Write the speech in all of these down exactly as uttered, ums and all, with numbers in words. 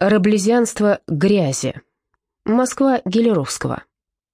Раблезианство грязи. Москва Гелеровского.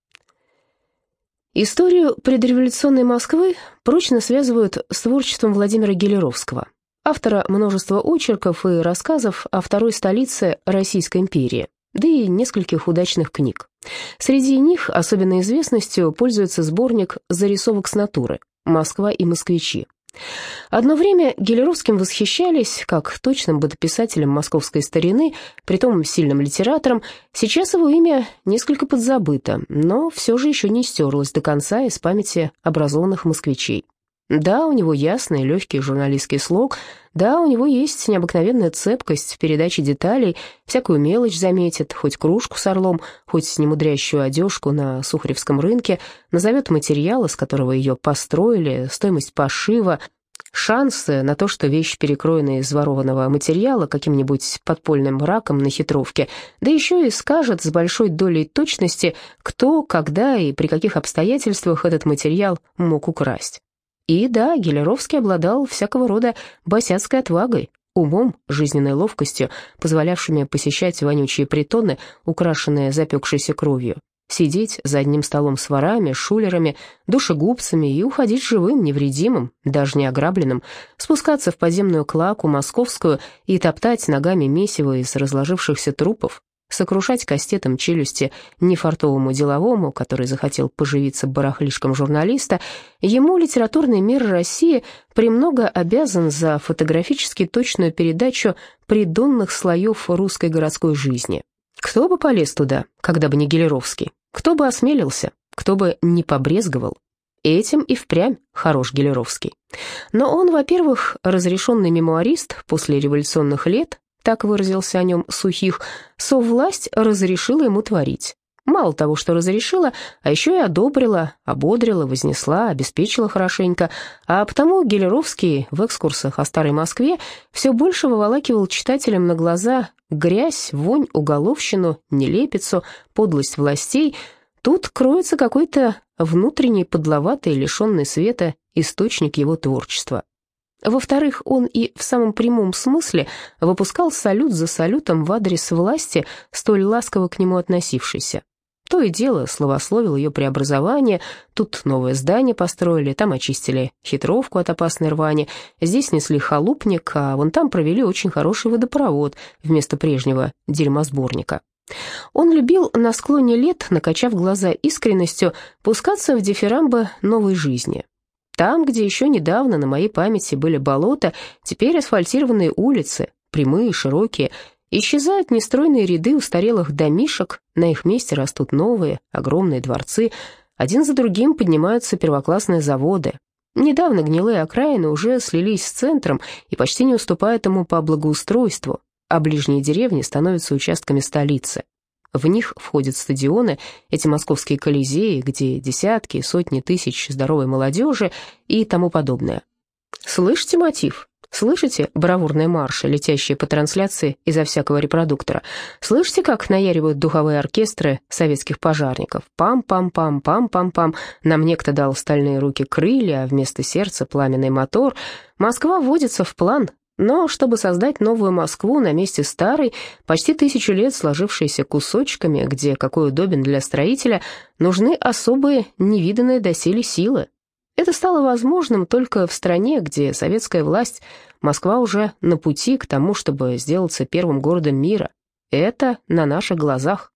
Историю предреволюционной Москвы прочно связывают с творчеством Владимира Гелеровского, автора множества очерков и рассказов о второй столице Российской империи, да и нескольких удачных книг. Среди них особенной известностью пользуется сборник зарисовок с натуры «Москва и москвичи». Одно время Гелеровским восхищались как точным бытописателем московской старины, притом сильным литератором. Сейчас его имя несколько подзабыто, но все же еще не стерлось до конца из памяти образованных москвичей. Да, у него ясный, легкий журналистский слог, да, у него есть необыкновенная цепкость в передаче деталей, всякую мелочь заметит, хоть кружку с орлом, хоть немудрящую одежку на Сухаревском рынке, назовет материал, из которого ее построили, стоимость пошива, шансы на то, что вещь перекроена из ворованного материала каким-нибудь подпольным раком на хитровке, да еще и скажет с большой долей точности, кто, когда и при каких обстоятельствах этот материал мог украсть. И да, Гелеровский обладал всякого рода босяцкой отвагой, умом, жизненной ловкостью, позволявшими посещать вонючие притоны, украшенные запекшейся кровью, сидеть за одним столом с ворами, шулерами, душегубцами и уходить живым, невредимым, даже не ограбленным, спускаться в подземную клаку московскую и топтать ногами месиво из разложившихся трупов, сокрушать кастетом челюсти нефартовому деловому, который захотел поживиться барахлишком журналиста. Ему литературный мир России премного обязан за фотографически точную передачу придонных слоев русской городской жизни. Кто бы полез туда, когда бы не Гелеровский? Кто бы осмелился? Кто бы не побрезговал? Этим и впрямь хорош Гелеровский. Но он, во-первых, разрешенный мемуарист после революционных лет, так выразился о нем Сухих, совласть разрешила ему творить. Мало того, что разрешила, а еще и одобрила, ободрила, вознесла, обеспечила хорошенько, а потому Гелеровский в экскурсах о старой Москве все больше выволакивал читателям на глаза грязь, вонь, уголовщину, нелепицу, подлость властей. Тут кроется какой-то внутренний, подловатый, лишенный света источник его творчества. Во-вторых, он и в самом прямом смысле выпускал салют за салютом в адрес власти, столь ласково к нему относившейся. То и дело славословил ее преобразование, тут новое здание построили, там очистили хитровку от опасной рвани, здесь несли халупник, а вон там провели очень хороший водопровод вместо прежнего дерьмосборника. Он любил на склоне лет, накачав глаза искренностью, пускаться в дифирамбы новой жизни. Там, где еще недавно на моей памяти были болота, теперь асфальтированные улицы, прямые, широкие, исчезают нестройные ряды устарелых домишек, на их месте растут новые, огромные дворцы, один за другим поднимаются первоклассные заводы. Недавно гнилые окраины уже слились с центром и почти не уступают ему по благоустройству, а ближние деревни становятся участками столицы. В них входят стадионы, эти московские колизеи, где десятки, сотни тысяч здоровой молодежи и тому подобное. Слышите мотив? Слышите бравурные марши, летящие по трансляции изо всякого репродуктора? Слышите, как наяривают духовые оркестры советских пожарников? Пам-пам-пам, пам-пам-пам. Нам некто дал в стальные руки крылья, а вместо сердца пламенный мотор. Москва вводится в план. Но чтобы создать новую Москву на месте старой, почти тысячу лет сложившейся кусочками, где какой удобен для строителя, нужны особые, невиданные доселе силы. Это стало возможным только в стране, где советская власть, Москва уже на пути к тому, чтобы сделаться первым городом мира. Это на наших глазах.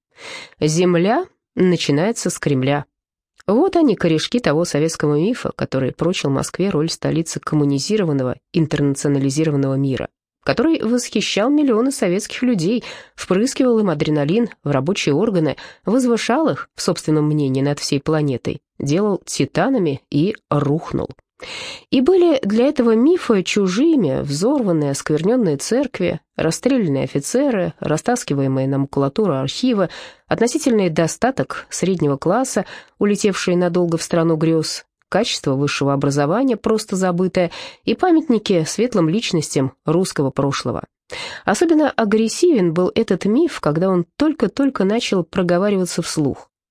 Земля начинается с Кремля. Вот они, корешки того советского мифа, который прочил Москве роль столицы коммунизированного, интернационализированного мира, который восхищал миллионы советских людей, впрыскивал им адреналин в рабочие органы, возвышал их, в собственном мнении, над всей планетой, делал титанами и рухнул. И были для этого мифа чужими взорванные, оскверненные церкви, расстрелянные офицеры, растаскиваемые на макулатуру архивы, относительный достаток среднего класса, улетевший надолго в страну грез, качество высшего образования, просто забытое, и памятники светлым личностям русского прошлого. Особенно агрессивен был этот миф, когда он только-только начал проговариваться вслух.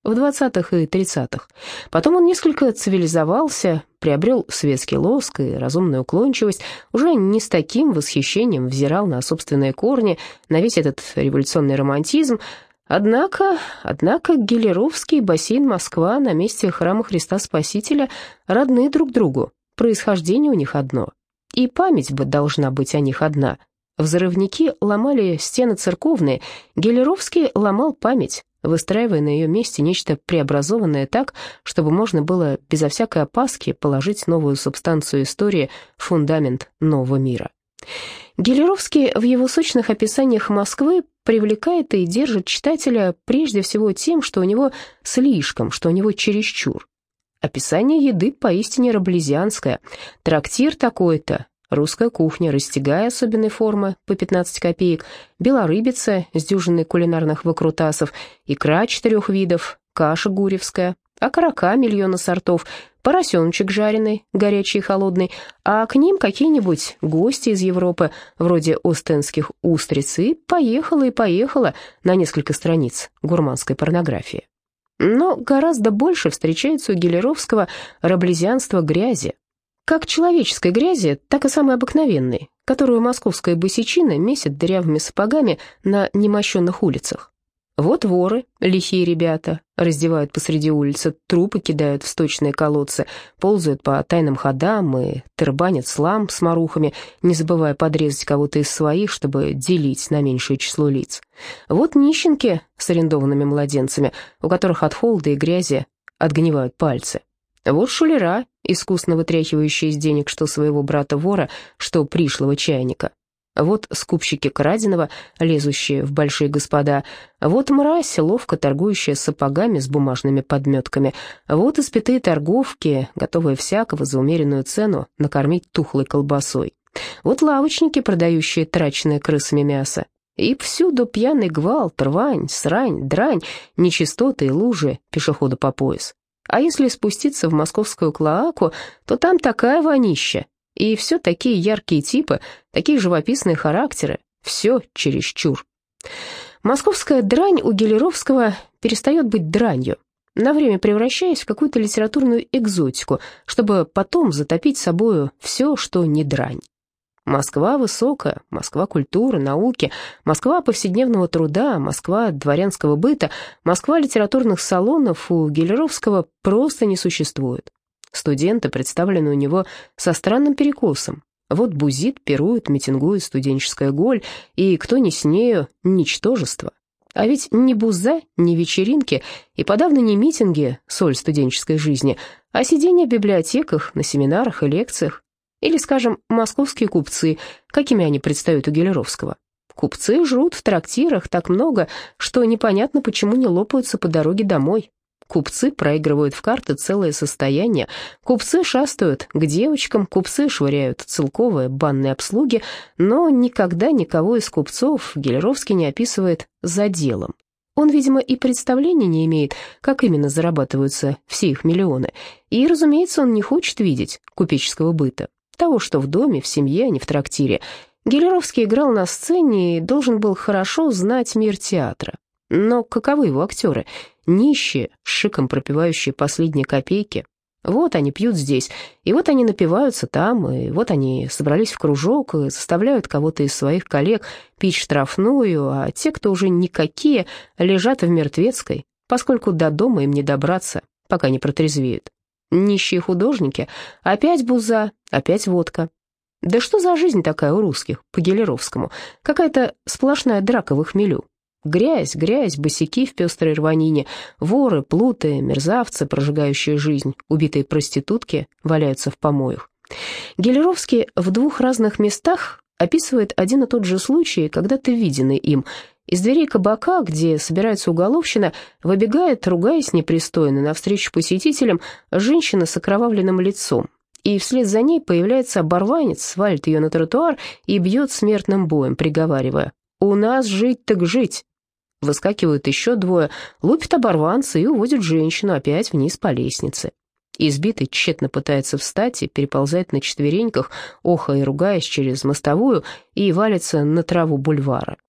в двадцатых и тридцатых. Потом он несколько цивилизовался, приобрел светский лоск и разумную уклончивость, уже не с таким восхищением взирал на собственные корни, на весь этот революционный романтизм. Однако, однако Гелеровский и бассейн Москва на месте храма Христа Спасителя родны друг другу, происхождение у них одно, и память бы должна быть о них одна. Взрывники ломали стены церковные, Гелеровский ломал память, выстраивая на ее месте нечто преобразованное так, чтобы можно было безо всякой опаски положить новую субстанцию истории в фундамент нового мира. Гелеровский в его сочных описаниях Москвы привлекает и держит читателя прежде всего тем, что у него слишком, что у него чересчур. Описание еды поистине раблезианское. Трактир такой-то, русская кухня, растягай особенной формы по пятнадцать копеек, белорыбица с дюжиной кулинарных выкрутасов, икра четырех видов, каша гурьевская, окорока миллиона сортов, поросеночек жареный, горячий и холодный, а к ним какие-нибудь гости из Европы, вроде остенских устриц, и поехала и поехала на несколько страниц гурманской порнографии. Но гораздо больше встречается у Гелеровского раблезианства грязи. Как человеческой грязи, так и самой обыкновенной, которую московская босячина месит дырявыми сапогами на немощенных улицах. Вот воры, лихие ребята, раздевают посреди улицы, трупы кидают в сточные колодцы, ползают по тайным ходам и тырбанят слам с морухами, не забывая подрезать кого-то из своих, чтобы делить на меньшее число лиц. Вот нищенки с арендованными младенцами, у которых от холода и грязи отгнивают пальцы. Вот шулера, искусно вытряхивающие из денег что своего брата-вора, что пришлого чайника. Вот скупщики краденого, лезущие в большие господа. Вот мразь, ловко торгующая сапогами с бумажными подметками. Вот испятые торговки, готовые всякого за умеренную цену накормить тухлой колбасой. Вот лавочники, продающие траченное крысами мясо. И всюду пьяный гвалт, рвань, срань, дрань, нечистоты и лужи пешехода по пояс. А если спуститься в московскую клоаку, то там такая вонища. И все такие яркие типы, такие живописные характеры, все чересчур. Московская дрань у Гелеровского перестает быть дранью, на время превращаясь в какую-то литературную экзотику, чтобы потом затопить собою все, что не дрань. Москва высокая, Москва культуры, науки, Москва повседневного труда, Москва дворянского быта, Москва литературных салонов у Гелеровского просто не существует. Студенты представлены у него со странным перекосом. Вот бузит, пирует, митингует студенческая голь, и кто не с нею — ничтожество. А ведь ни буза, ни вечеринки, и подавно не митинги — соль студенческой жизни, а сидение в библиотеках, на семинарах и лекциях. Или, скажем, московские купцы, какими они предстают у Гелеровского. Купцы жрут в трактирах так много, что непонятно, почему не лопаются по дороге домой. Купцы проигрывают в карты целое состояние, купцы шастают к девочкам, купцы швыряют целковые банные обслуги, но никогда никого из купцов Гелеровский не описывает за делом. Он, видимо, и представления не имеет, как именно зарабатываются все их миллионы, и, разумеется, он не хочет видеть купеческого быта, того, что в доме, в семье, а не в трактире. Гелеровский играл на сцене и должен был хорошо знать мир театра. Но каковы его актеры? Нищие, с шиком пропивающие последние копейки. Вот они пьют здесь, и вот они напиваются там, и вот они собрались в кружок и заставляют кого-то из своих коллег пить штрафную, а те, кто уже никакие, лежат в мертвецкой, поскольку до дома им не добраться, пока не протрезвеют. Нищие художники, опять буза, опять водка. Да что за жизнь такая у русских, по Гелеровскому? Какая-то сплошная драка в хмелю. Грязь, грязь, босяки в пестрой рванине, воры, плуты, мерзавцы, прожигающие жизнь, убитые проститутки валяются в помоях. Гелеровский в двух разных местах описывает один и тот же случай, когда-то виденный им. Из дверей кабака, где собирается уголовщина, выбегает, ругаясь непристойно, навстречу посетителям женщина с окровавленным лицом. И вслед за ней появляется оборванец, свалит ее на тротуар и бьет смертным боем, приговаривая: «У нас жить так жить». Выскакивают еще двое, лупят оборванца и уводят женщину опять вниз по лестнице. Избитый тщетно пытается встать и переползает на четвереньках, охая и ругаясь через мостовую, и валится на траву бульвара.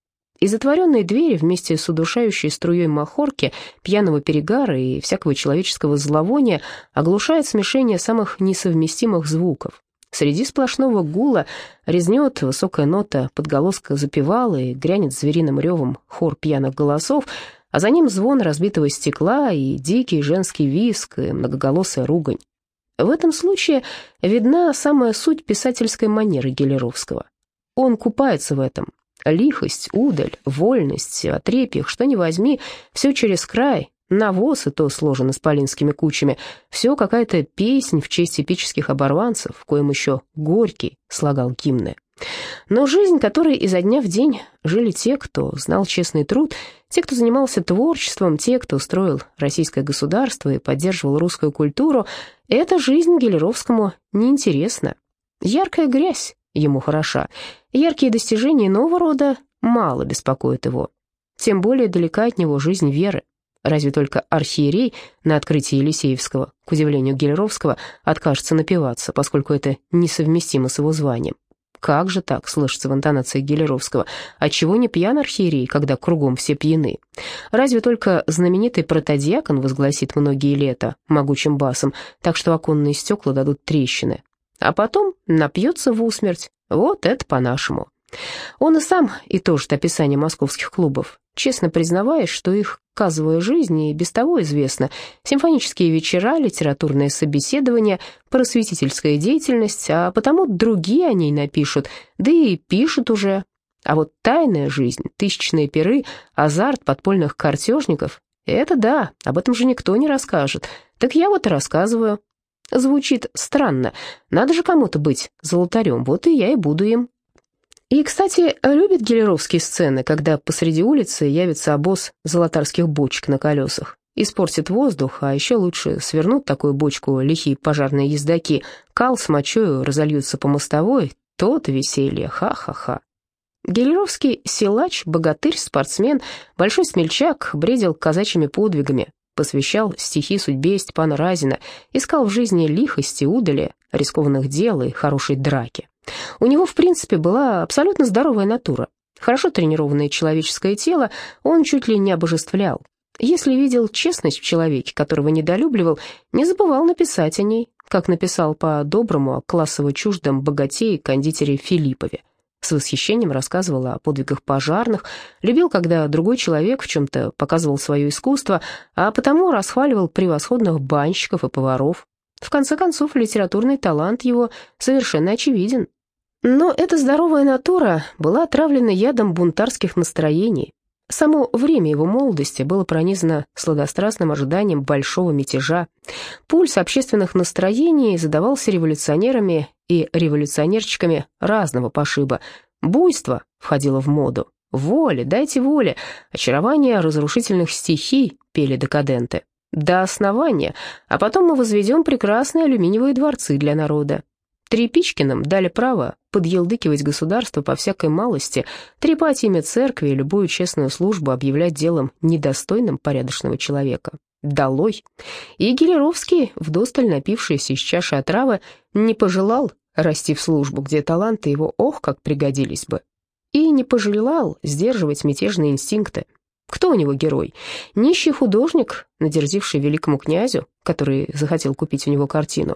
Из затворенной двери вместе с удушающей струей махорки, пьяного перегара и всякого человеческого зловония оглушает смешение самых несовместимых звуков. Среди сплошного гула резнет высокая нота подголоска запевала и грянет звериным ревом хор пьяных голосов, а за ним звон разбитого стекла и дикий женский визг и многоголосая ругань. В этом случае видна самая суть писательской манеры Гелеровского. Он купается в этом. Лихость, удаль, вольность, отрепьях, что ни возьми, все через край, навоз и то сложен исполинскими кучами, все какая-то песнь в честь эпических оборванцев, в коем еще Горький слагал гимны. Но жизнь, которой изо дня в день жили те, кто знал честный труд, те, кто занимался творчеством, те, кто строил российское государство и поддерживал русскую культуру, эта жизнь Гелеровскому неинтересна. Яркая грязь ему хороша, яркие достижения иного рода мало беспокоят его. Тем более далека от него жизнь веры. Разве только архиерей на открытии Елисеевского, к удивлению Гелеровского, откажется напеваться, поскольку это несовместимо с его званием. Как же так, слышится в интонации Гелеровского? Отчего не пьян архиерей, когда кругом все пьяны? Разве только знаменитый протодиакон возгласит многие лета могучим басом, так что оконные стекла дадут трещины. А потом напьется в усмерть. Вот это по-нашему. Он и сам итожит описание московских клубов, честно признаваясь, что их казовая жизнь и без того известна. Симфонические вечера, литературное собеседование, просветительская деятельность, а потому другие о ней напишут, да и пишут уже. А вот тайная жизнь, тысячные пиры, азарт подпольных картежников — это да, об этом же никто не расскажет. Так я вот и рассказываю. Звучит странно. Надо же кому-то быть золотарем, вот и я и буду им. И, кстати, любит Гелеровский сцены, когда посреди улицы явится обоз золотарских бочек на колесах. Испортит воздух, а еще лучше свернут такую бочку лихие пожарные ездаки, кал с мочою разольются по мостовой, то-то веселье, ха-ха-ха. Гелеровский силач, богатырь, спортсмен, большой смельчак, бредил казачьими подвигами, посвящал стихи судьбе Степана Разина, искал в жизни лихости, удали, рискованных дел и хорошей драки. У него, в принципе, была абсолютно здоровая натура. Хорошо тренированное человеческое тело он чуть ли не обожествлял. Если видел честность в человеке, которого недолюбливал, не забывал написать о ней, как написал по-доброму о классово чуждом богатее кондитере Филиппове. С восхищением рассказывал о подвигах пожарных, любил, когда другой человек в чем-то показывал свое искусство, а потому расхваливал превосходных банщиков и поваров. В конце концов, литературный талант его совершенно очевиден. Но эта здоровая натура была отравлена ядом бунтарских настроений. Само время его молодости было пронизано сладострастным ожиданием большого мятежа. Пульс общественных настроений задавался революционерами и революционерчиками разного пошиба. Буйство входило в моду. Воля, дайте воли, очарование разрушительных стихий, пели декаденты. До основания, а потом мы возведем прекрасные алюминиевые дворцы для народа. Трепичкиным дали право подъелдыкивать государство по всякой малости, трепать имя церкви и любую честную службу объявлять делом недостойным порядочного человека. Долой! И Гелеровский, вдосталь напившийся из чаши отравы, не пожелал расти в службу, где таланты его ох как пригодились бы, и не пожелал сдерживать мятежные инстинкты. Кто у него герой? Нищий художник, надерзивший великому князю, который захотел купить у него картину.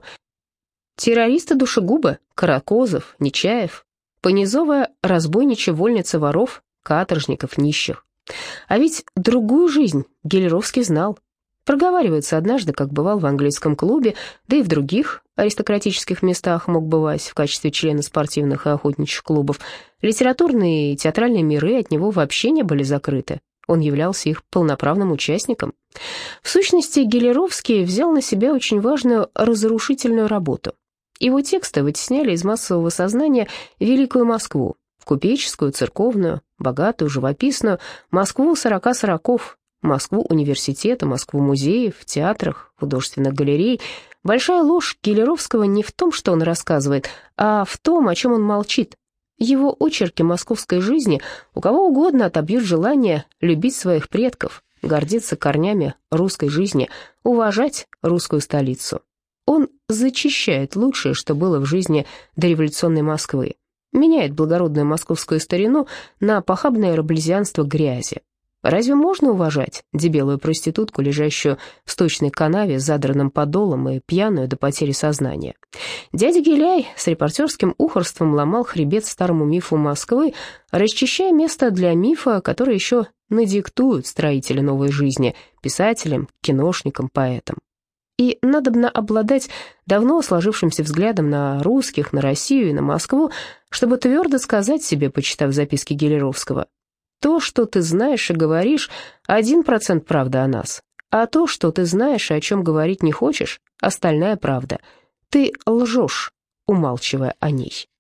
Террористы-душегубы, Каракозов, Нечаев. Понизовая разбойничья вольница воров, каторжников, нищих. А ведь другую жизнь Гелеровский знал. Проговаривается однажды, как бывал в английском клубе, да и в других аристократических местах мог бывать в качестве члена спортивных и охотничьих клубов. Литературные и театральные миры от него вообще не были закрыты. Он являлся их полноправным участником. В сущности, Гелеровский взял на себя очень важную разрушительную работу. Его тексты вытесняли из массового сознания великую Москву, купеческую, церковную, богатую, живописную, Москву сорока сороков, Москву университета, Москву музеев, театрах, художественных галерей. Большая ложь Гелеровского не в том, что он рассказывает, а в том, о чем он молчит. Его очерки московской жизни у кого угодно отобьют желание любить своих предков, гордиться корнями русской жизни, уважать русскую столицу. Он зачищает лучшее, что было в жизни дореволюционной Москвы. меняет благородную московскую старину на похабное раблезианство грязи. Разве можно уважать дебелую проститутку, лежащую в сточной канаве с задранным подолом и пьяную до потери сознания? Дядя Гиляй с репортерским ухорством ломал хребет старому мифу Москвы, расчищая место для мифа, который еще надиктуют строители новой жизни, писателям, киношникам, поэтам. И надобно обладать давно сложившимся взглядом на русских, на Россию и на Москву, чтобы твердо сказать себе, почитав записки Гелеровского: то, что ты знаешь и говоришь, один процент правда о нас, а то, что ты знаешь и о чем говорить не хочешь, остальная правда. Ты лжешь, умалчивая о ней.